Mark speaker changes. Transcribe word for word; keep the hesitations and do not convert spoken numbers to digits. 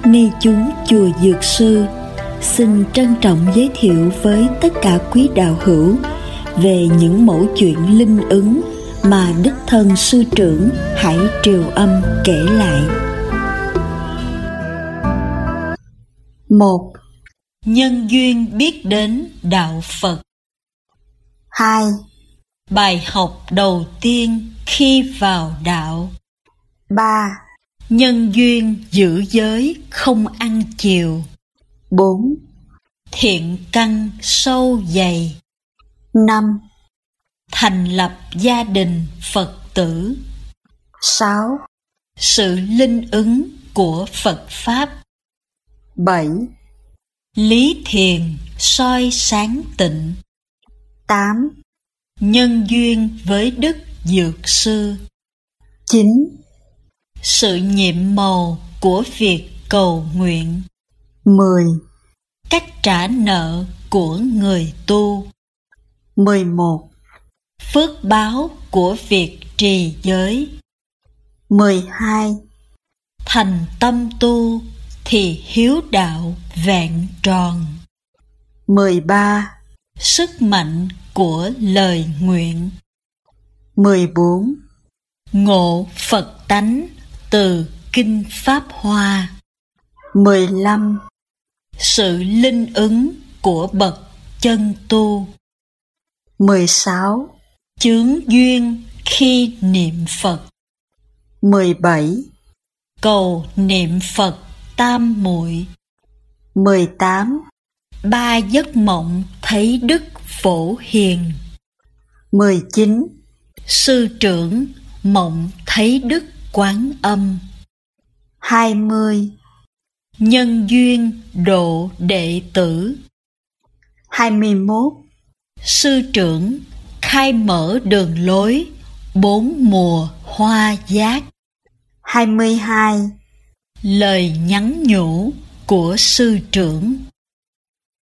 Speaker 1: Ni chúng chùa Dược Sư xin trân trọng giới thiệu với tất cả quý đạo hữu về những mẩu chuyện linh ứng mà đích thân sư trưởng Hải Triều Âm kể lại. Một.
Speaker 2: Nhân duyên biết đến đạo Phật.
Speaker 1: Hai.
Speaker 2: Bài học đầu tiên khi vào đạo.
Speaker 1: Ba.
Speaker 2: Nhân duyên giữ giới không ăn chiều.
Speaker 1: Bốn.
Speaker 2: Thiện căn sâu dày.
Speaker 1: Năm.
Speaker 2: Thành lập gia đình Phật tử.
Speaker 1: Sáu.
Speaker 2: Sự linh ứng của Phật Pháp.
Speaker 1: Bảy.
Speaker 2: Lý thiền soi sáng tịnh.
Speaker 1: Tám.
Speaker 2: Nhân duyên với Đức Dược Sư.
Speaker 1: Chín.
Speaker 2: Sự nhiệm màu của việc cầu nguyện.
Speaker 1: Mười.
Speaker 2: Cách trả nợ của người tu.
Speaker 1: Mười một.
Speaker 2: Phước báo của việc trì giới.
Speaker 1: Mười hai.
Speaker 2: Thành tâm tu thì hiếu đạo vẹn tròn.
Speaker 1: Mười ba.
Speaker 2: Sức mạnh của lời nguyện.
Speaker 1: Mười bốn.
Speaker 2: Ngộ Phật tánh từ Kinh Pháp Hoa.
Speaker 1: Mười lăm.
Speaker 2: Sự linh ứng của bậc chân tu.
Speaker 1: Mười sáu.
Speaker 2: Chướng duyên khi niệm Phật.
Speaker 1: Mười bảy.
Speaker 2: Cầu niệm Phật tam muội.
Speaker 1: Mười tám.
Speaker 2: Ba giấc mộng thấy Đức Phổ Hiền.
Speaker 1: Mười chín.
Speaker 2: Sư trưởng mộng thấy Đức Quán Âm.
Speaker 1: Hai mươi.
Speaker 2: Nhân duyên độ đệ tử.
Speaker 1: Hai mươi mốt.
Speaker 2: Sư trưởng khai mở đường lối bốn mùa hoa giác.
Speaker 1: Hai mươi hai.
Speaker 2: Lời nhắn nhủ của sư trưởng.